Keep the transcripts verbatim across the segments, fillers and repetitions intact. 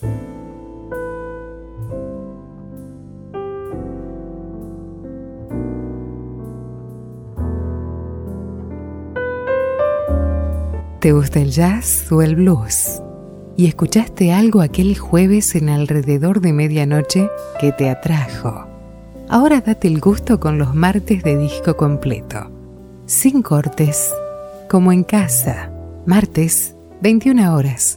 ¿Te gusta el jazz o el blues? ¿Y escuchaste algo aquel jueves en alrededor de medianoche que te atrajo? Ahora date el gusto con los martes de disco completo. Sin cortes, como en casa. Martes, veintiuna horas.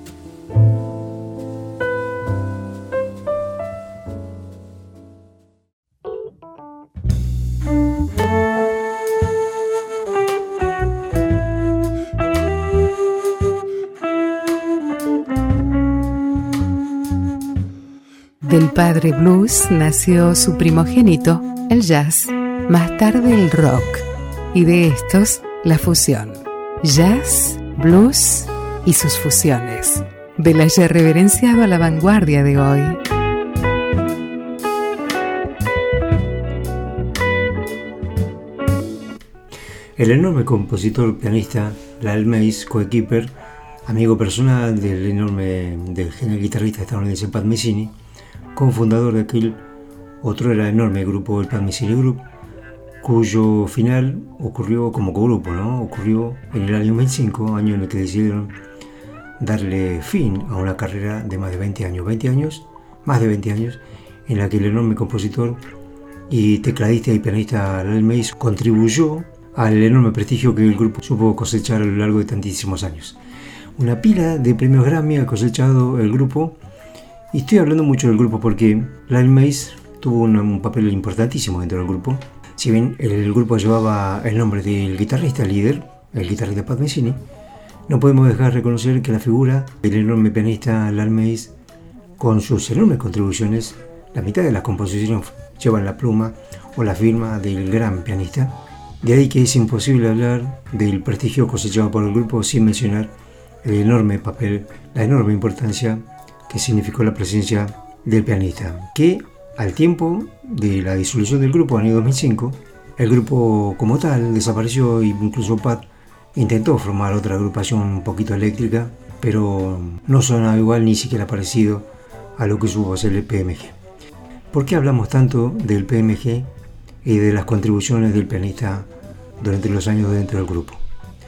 Del padre blues nació su primogénito, el jazz, más tarde el rock, y de estos, la fusión. Jazz, blues y sus fusiones. Del ayer reverenciado a la vanguardia de hoy. El enorme compositor, pianista, Lal Mays, coequiper, amigo personal del enorme del genial guitarrista estadounidense Pat Metheny, cofundador de aquel otro era enorme grupo, el Pat Metheny Group, cuyo final ocurrió como cogrupo, ¿no? Ocurrió en el año veinticinco, año en el que decidieron darle fin a una carrera de más de veinte años, veinte años, más de veinte años, en la que el enorme compositor y tecladista y pianista Lal Mays contribuyó al enorme prestigio que el grupo supo cosechar a lo largo de tantísimos años. Una pila de premios Grammy ha cosechado el grupo. Y estoy hablando mucho del grupo porque Lal Mays tuvo un, un papel importantísimo dentro del grupo. Si bien el, el grupo llevaba el nombre del guitarrista líder, el guitarrista Pat Metheny, no podemos dejar de reconocer que la figura del enorme pianista Lal Mays, con sus enormes contribuciones, la mitad de las composiciones llevan la pluma o la firma del gran pianista. De ahí que es imposible hablar del prestigio cosechado por el grupo sin mencionar el enorme papel, la enorme importancia que significó la presencia del pianista, que al tiempo de la disolución del grupo en el año dos mil cinco, el grupo como tal desapareció e incluso Pat intentó formar otra agrupación un poquito eléctrica, pero no sonaba igual ni siquiera parecido a lo que supo ser el P M G. ¿Por qué hablamos tanto del P M G y de las contribuciones del pianista durante los años dentro del grupo?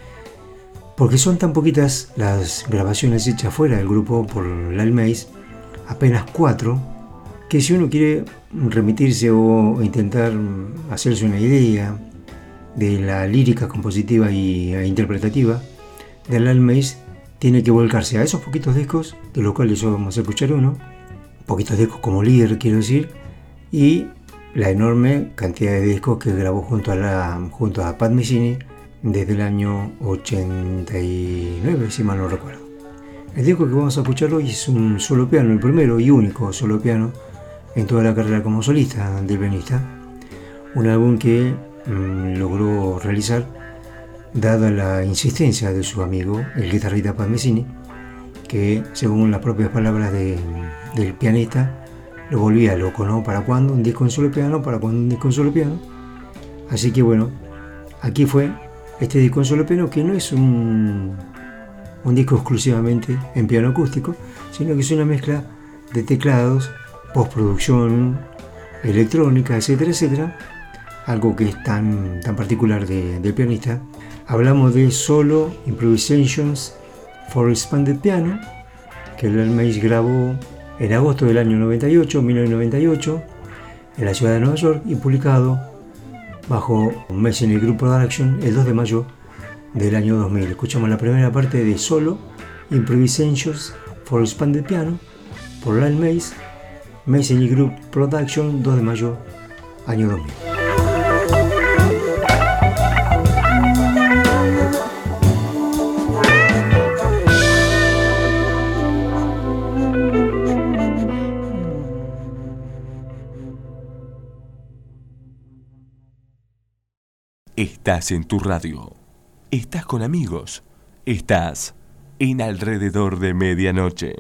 Porque son tan poquitas las grabaciones hechas fuera del grupo por Lal Mays, apenas cuatro, que si uno quiere remitirse o intentar hacerse una idea de la lírica compositiva y, e interpretativa de Lal Mays, tiene que volcarse a esos poquitos discos, de los cuales hoy vamos a escuchar uno, poquitos discos como líder quiero decir, y la enorme cantidad de discos que grabó junto a, la, junto a Pat Metheny desde el año ochenta y nueve, si mal no recuerdo. El disco que vamos a escuchar hoy es un solo piano, el primero y único solo piano en toda la carrera como solista del pianista. Un álbum que mmm, logró realizar dada la insistencia de su amigo, el guitarrista Pat Metheny, que según las propias palabras de, del pianista, lo volvía loco, ¿no? ¿Para cuándo un disco en solo piano? ¿Para cuándo un disco en solo piano? Así que bueno, aquí fue este disco en solo piano, que no es un, un disco exclusivamente en piano acústico, sino que es una mezcla de teclados, postproducción, electrónica, etcétera, etcétera, algo que es tan, tan particular de, del pianista. Hablamos de Solo Improvisations for Expanded Piano, que Lal Mays grabó en agosto del año noventa y ocho, mil novecientos noventa y ocho, en la ciudad de Nueva York, y publicado bajo Metheny Group Production el dos de mayo del año dos mil. Escuchamos la primera parte de Solo Improvisations for Expanded Piano por Lal Mays, Metheny Group Production, dos de mayo, año dos mil. Estás en tu radio, estás con amigos, estás en alrededor de medianoche.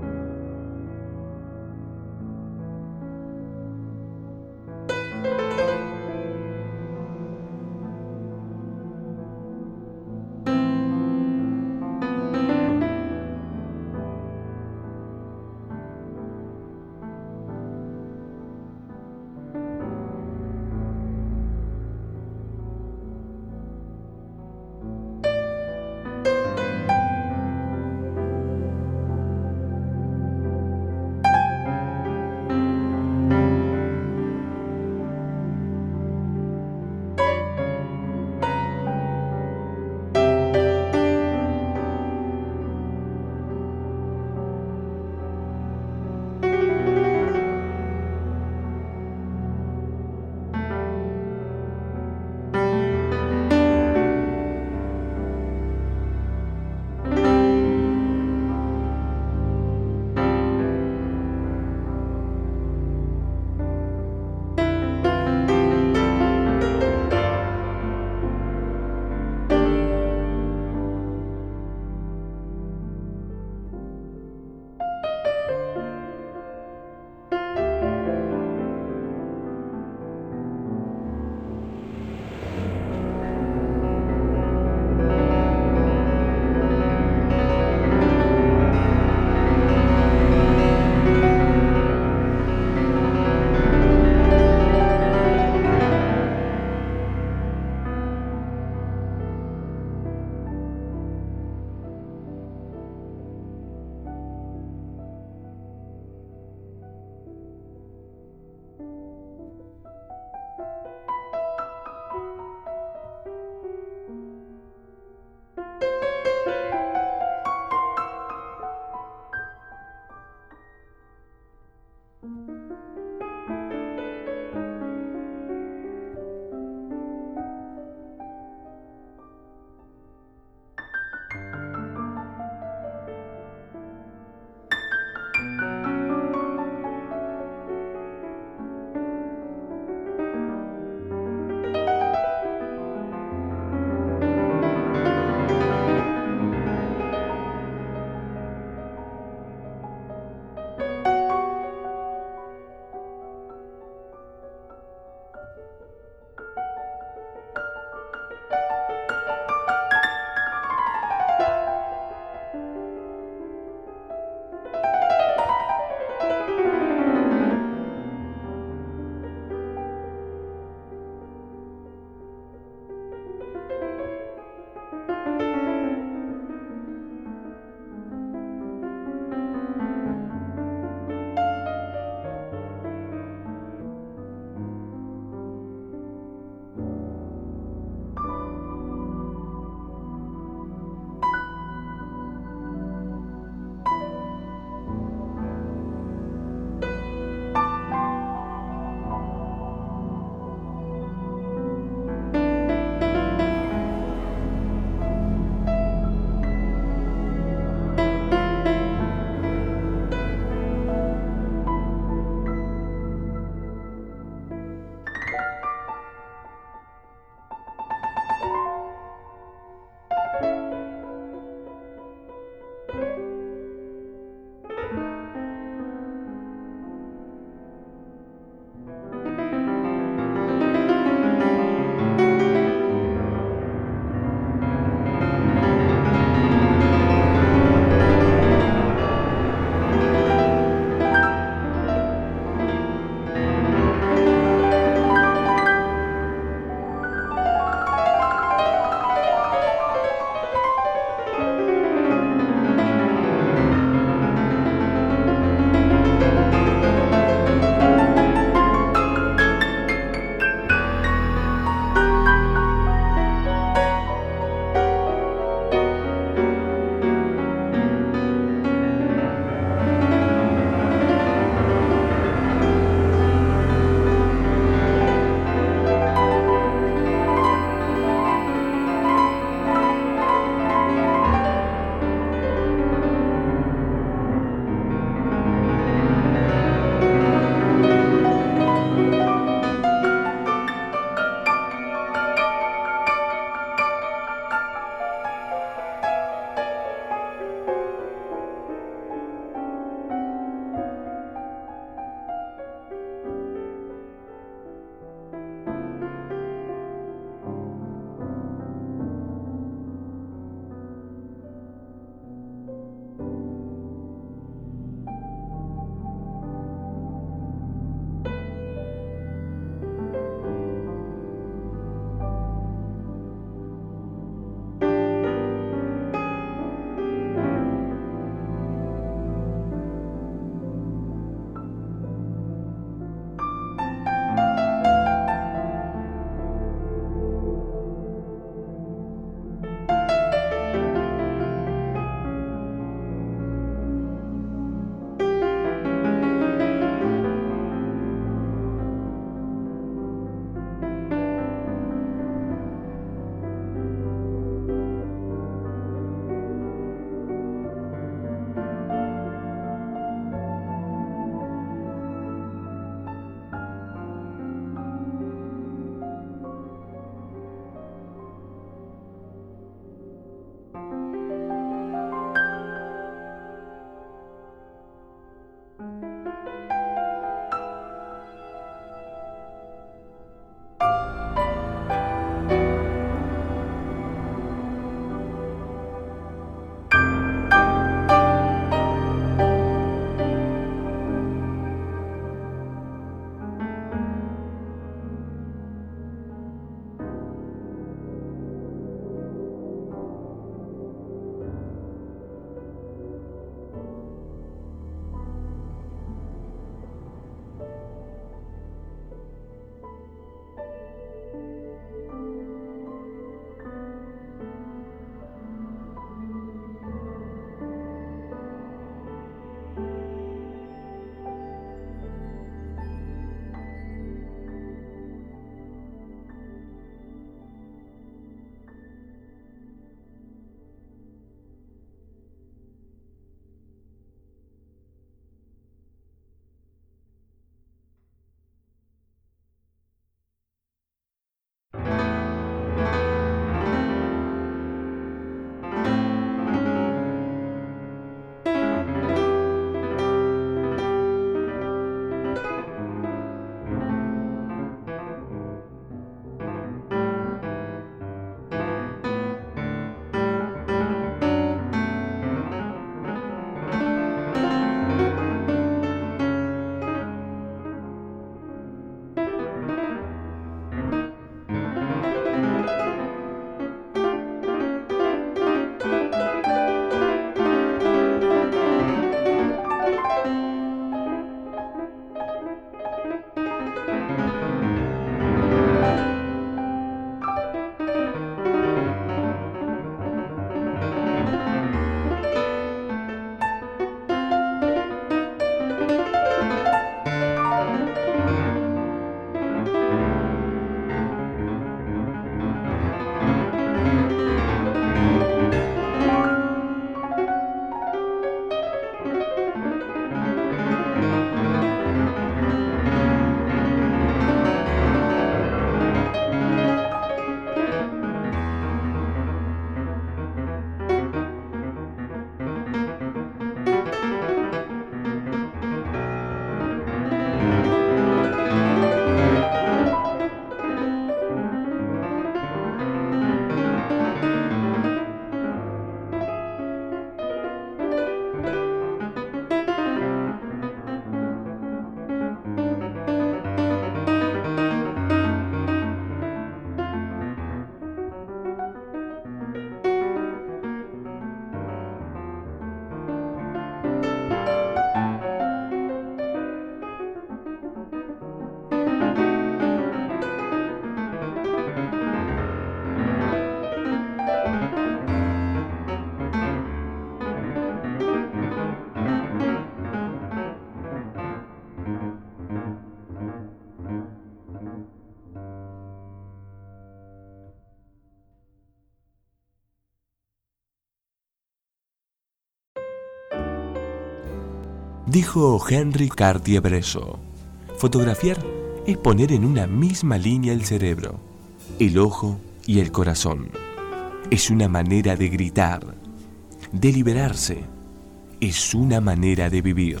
Dijo Henry Cartier-Bresson, fotografiar es poner en una misma línea el cerebro, el ojo y el corazón. Es una manera de gritar, de liberarse. Es una manera de vivir.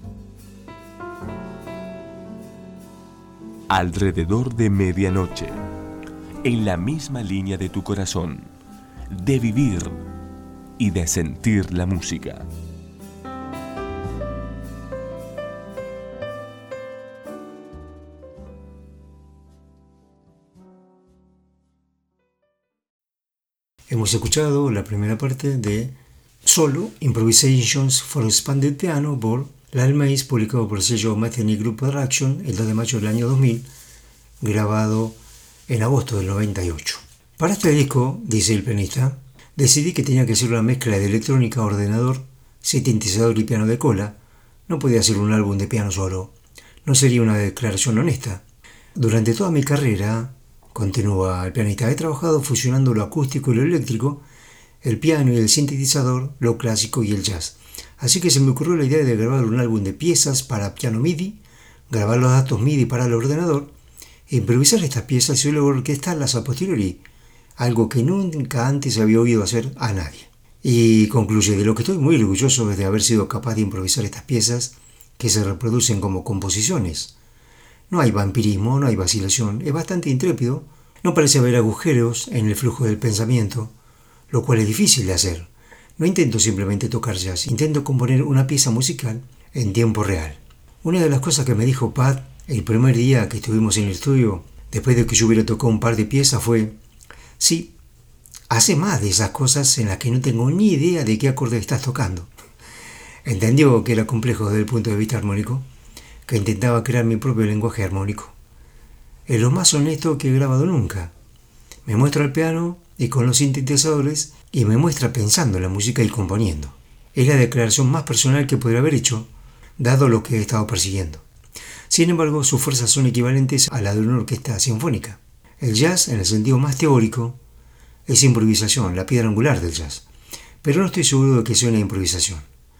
Alrededor de medianoche, en la misma línea de tu corazón, de vivir y de sentir la música. Hemos escuchado la primera parte de Solo Improvisations for Expanded Piano por Lal Mays, publicado por el sello Metheny Group Production el dos de mayo del año dos mil, grabado en agosto del noventa y ocho. Para este disco, dice el pianista, decidí que tenía que hacer una mezcla de electrónica, ordenador, sintetizador y piano de cola. No podía hacer un álbum de piano solo. No sería una declaración honesta. Durante toda mi carrera, continúa el pianista, he trabajado fusionando lo acústico y lo eléctrico, el piano y el sintetizador, lo clásico y el jazz. Así que se me ocurrió la idea de grabar un álbum de piezas para piano MIDI, grabar los datos MIDI para el ordenador, e improvisar estas piezas y luego orquestarlas a posteriori, algo que nunca antes había oído hacer a nadie. Y concluye, de lo que estoy muy orgulloso es de haber sido capaz de improvisar estas piezas que se reproducen como composiciones. No hay vampirismo, no hay vacilación, es bastante intrépido, no parece haber agujeros en el flujo del pensamiento, lo cual es difícil de hacer. No intento simplemente tocar jazz, intento componer una pieza musical en tiempo real. Una de las cosas que me dijo Pat el primer día que estuvimos en el estudio, después de que yo hubiera tocado un par de piezas, fue: sí, hace más de esas cosas en las que no tengo ni idea de qué acorde estás tocando. Entendió que era complejo desde el punto de vista armónico, que intentaba crear mi propio lenguaje armónico. Es lo más honesto que he grabado nunca. Me muestra el piano y con los sintetizadores y me muestra pensando en la música y componiendo. Es la declaración más personal que podría haber hecho, dado lo que he estado persiguiendo. Sin embargo, sus fuerzas son equivalentes a la de una orquesta sinfónica. El jazz, en el sentido más teórico, es improvisación, la piedra angular del jazz. Pero no estoy seguro de que sea una improvisación.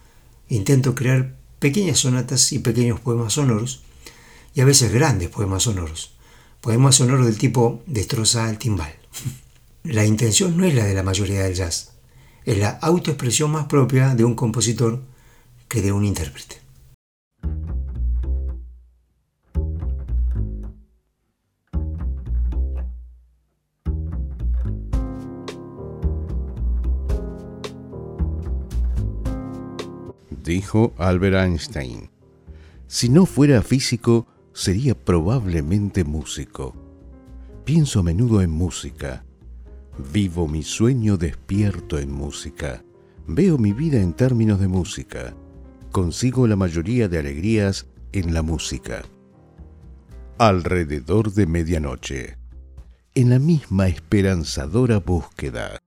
Intento crear pequeñas sonatas y pequeños poemas sonoros, y a veces grandes poemas sonoros. Poemas sonoros del tipo destroza el timbal. La intención no es la de la mayoría del jazz. Es la autoexpresión más propia de un compositor que de un intérprete. Dijo Albert Einstein: si no fuera físico, sería probablemente músico. Pienso a menudo en música. Vivo mi sueño despierto en música. Veo mi vida en términos de música. Consigo la mayoría de alegrías en la música. Alrededor de medianoche. En la misma esperanzadora búsqueda.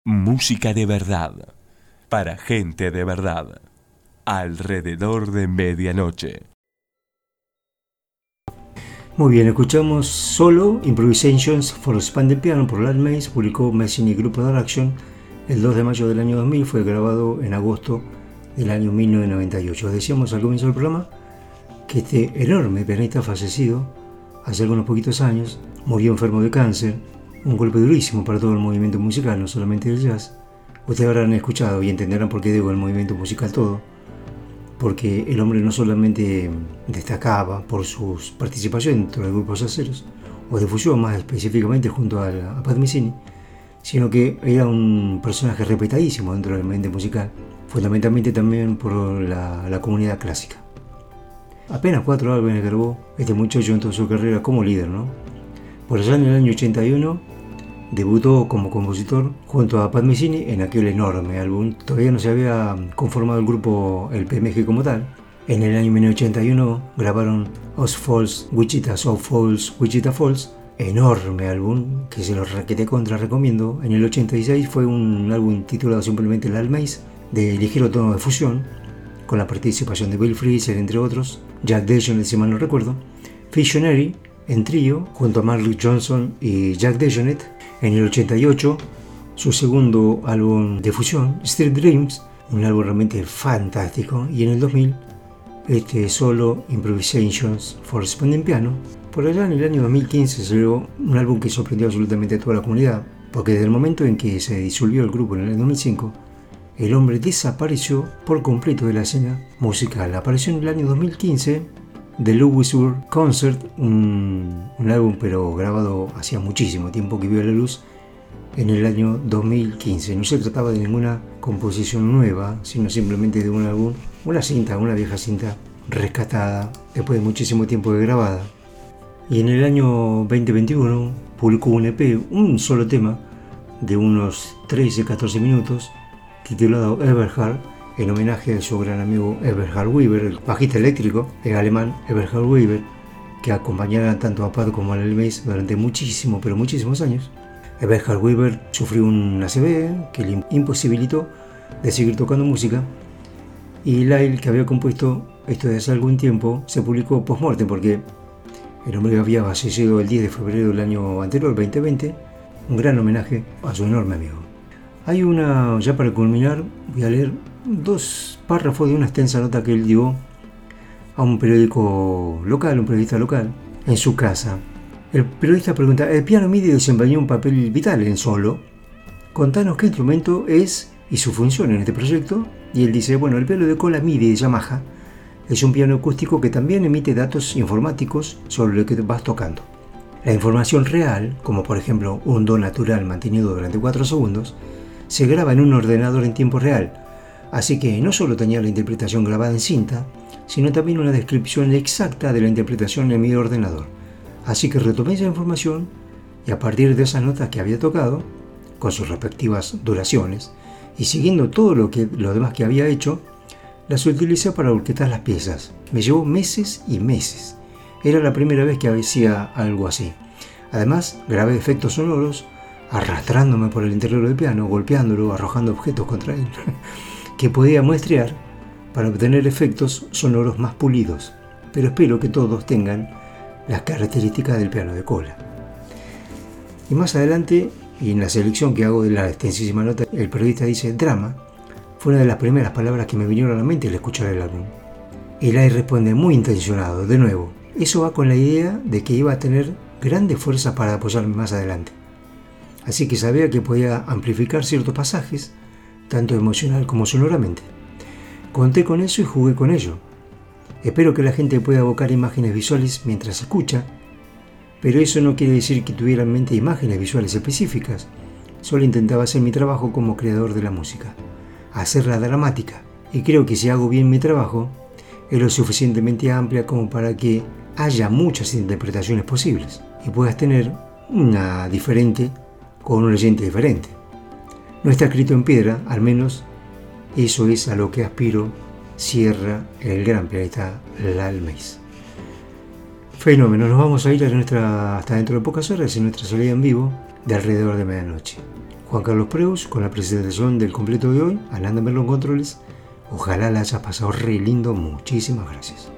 Música de verdad, para gente de verdad, alrededor de medianoche. Muy bien, escuchamos Solo Improvisations for Expanded Piano por Lal Mays, publicó Messini Group Production el dos de mayo del año dos mil, fue grabado en agosto del año mil novecientos noventa y ocho. Decíamos al comienzo del programa que este enorme pianista fallecido hace algunos poquitos años, murió enfermo de cáncer, un golpe durísimo para todo el movimiento musical, no solamente del jazz. Ustedes habrán escuchado y entenderán por qué digo el movimiento musical todo, porque el hombre no solamente destacaba por su participación dentro de grupos jazzeros, o de fusión más específicamente junto a, a Pat Metheny, sino que era un personaje respetadísimo dentro del ambiente musical, fundamentalmente también por la, la comunidad clásica. Apenas cuatro álbumes grabó este muchacho en toda su carrera como líder, ¿no? Por allá en el año ochenta y uno debutó como compositor junto a Pat Metheny en aquel enorme álbum. Todavía no se había conformado el grupo, el P M G como tal. En el año mil novecientos ochenta y uno grabaron Oz Falls, Wichita, South Falls, Wichita Falls, enorme álbum que se lo requete contra recomiendo. En el ochenta y seis fue un álbum titulado simplemente Lal Mays, de ligero tono de fusión, con la participación de Bill Frisell entre otros, Jack DeJohnette si mal no recuerdo, Visionary en trío junto a Mark Johnson y Jack DeJohnette. En el ochenta y ocho su segundo álbum de fusión, Street Dreams, un álbum realmente fantástico, y en el dos mil este Solo Improvisations for Expanded Piano. Por allá en el año dos mil quince salió un álbum que sorprendió absolutamente a toda la comunidad, porque desde el momento en que se disolvió el grupo en el año dos mil cinco, el hombre desapareció por completo de la escena musical. Apareció en el año dos mil quince The Louisville Concert, un, un álbum pero grabado hacía muchísimo tiempo que vio la luz en el año dos mil quince. No se trataba de ninguna composición nueva, sino simplemente de un álbum, una cinta, una vieja cinta rescatada después de muchísimo tiempo de grabada. Y en el año veinte veintiuno publicó un E P, un solo tema de unos trece a catorce minutos, titulado Eberhard, en homenaje a su gran amigo Eberhard Weber, el bajista eléctrico, el alemán Eberhard Weber, que acompañara tanto a Pat como a Lal Mays durante muchísimos, pero muchísimos años. Eberhard Weber sufrió un A C V que le imposibilitó de seguir tocando música, y Lyle, que había compuesto esto desde hace algún tiempo, se publicó post-mortem porque el hombre había fallecido el diez de febrero del año anterior, veinte veinte, un gran homenaje a su enorme amigo. Hay una, ya para culminar, voy a leer dos párrafos de una extensa nota que él dio a un periódico local, un periodista local, en su casa. El periodista pregunta: ¿el piano MIDI desempeñó un papel vital en Solo? Contanos qué instrumento es y su función en este proyecto. Y él dice: bueno, el piano de cola MIDI de Yamaha es un piano acústico que también emite datos informáticos sobre lo que vas tocando. La información real, como por ejemplo un do natural mantenido durante cuatro segundos, se graba en un ordenador en tiempo real, así que no solo tenía la interpretación grabada en cinta, sino también una descripción exacta de la interpretación en mi ordenador. Así que retomé esa información y a partir de esas notas que había tocado, con sus respectivas duraciones, y siguiendo todo lo, que, lo demás que había hecho, las utilicé para orquestar las piezas. Me llevó meses y meses. Era la primera vez que hacía algo así. Además, grabé efectos sonoros, arrastrándome por el interior del piano, golpeándolo, arrojando objetos contra él, que podía muestrear para obtener efectos sonoros más pulidos, pero espero que todos tengan las características del piano de cola. Y más adelante, y en la selección que hago de la extensísima nota, el periodista dice: drama fue una de las primeras palabras que me vinieron a la mente al escuchar el álbum. Y Lai responde muy intencionado, de nuevo, eso va con la idea de que iba a tener grandes fuerzas para apoyarme más adelante. Así que sabía que podía amplificar ciertos pasajes, tanto emocional como sonoramente. Conté con eso y jugué con ello. Espero que la gente pueda evocar imágenes visuales mientras escucha, pero eso no quiere decir que tuviera en mente imágenes visuales específicas. Solo intentaba hacer mi trabajo como creador de la música, hacerla dramática, y creo que si hago bien mi trabajo, es lo suficientemente amplia como para que haya muchas interpretaciones posibles y puedas tener una diferente con un oyente diferente. No está escrito en piedra, al menos eso es a lo que aspiro, cierra el gran pianista Lal Mays. Fenómeno, nos vamos a ir a nuestra, hasta dentro de pocas horas en nuestra salida en vivo de alrededor de medianoche. Juan Carlos Preus con la presentación del completo de hoy, Alanda Merlo Controles. Ojalá la hayas pasado re lindo, muchísimas gracias.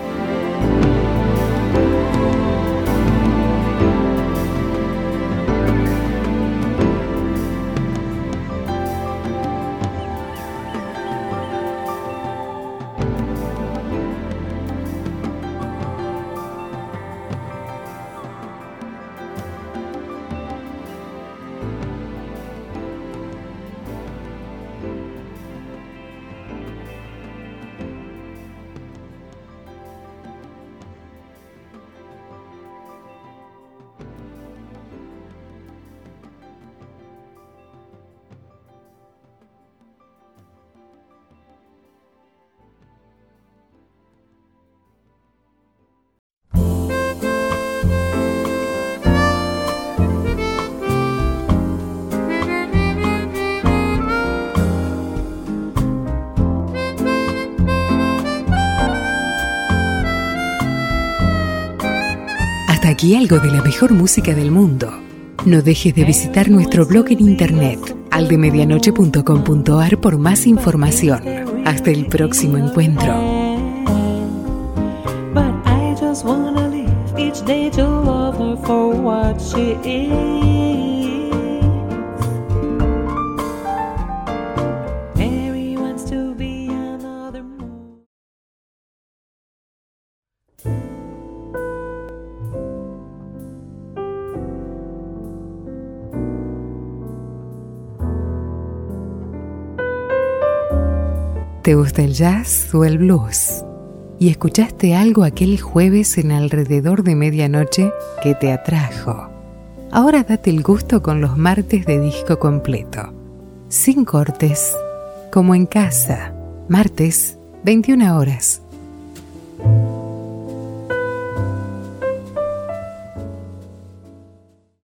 Hasta aquí algo de la mejor música del mundo. No dejes de visitar nuestro blog en internet, aldemedianoche punto com punto ar, por más información. Hasta el próximo encuentro. But I just wanna live each day to love her for what she is. Mary wants to be another moon. ¿Te gusta el jazz o el blues? ¿Y escuchaste algo aquel jueves en alrededor de medianoche que te atrajo? Ahora date el gusto con los martes de disco completo. Sin cortes, como en casa. Martes, veintiuna horas.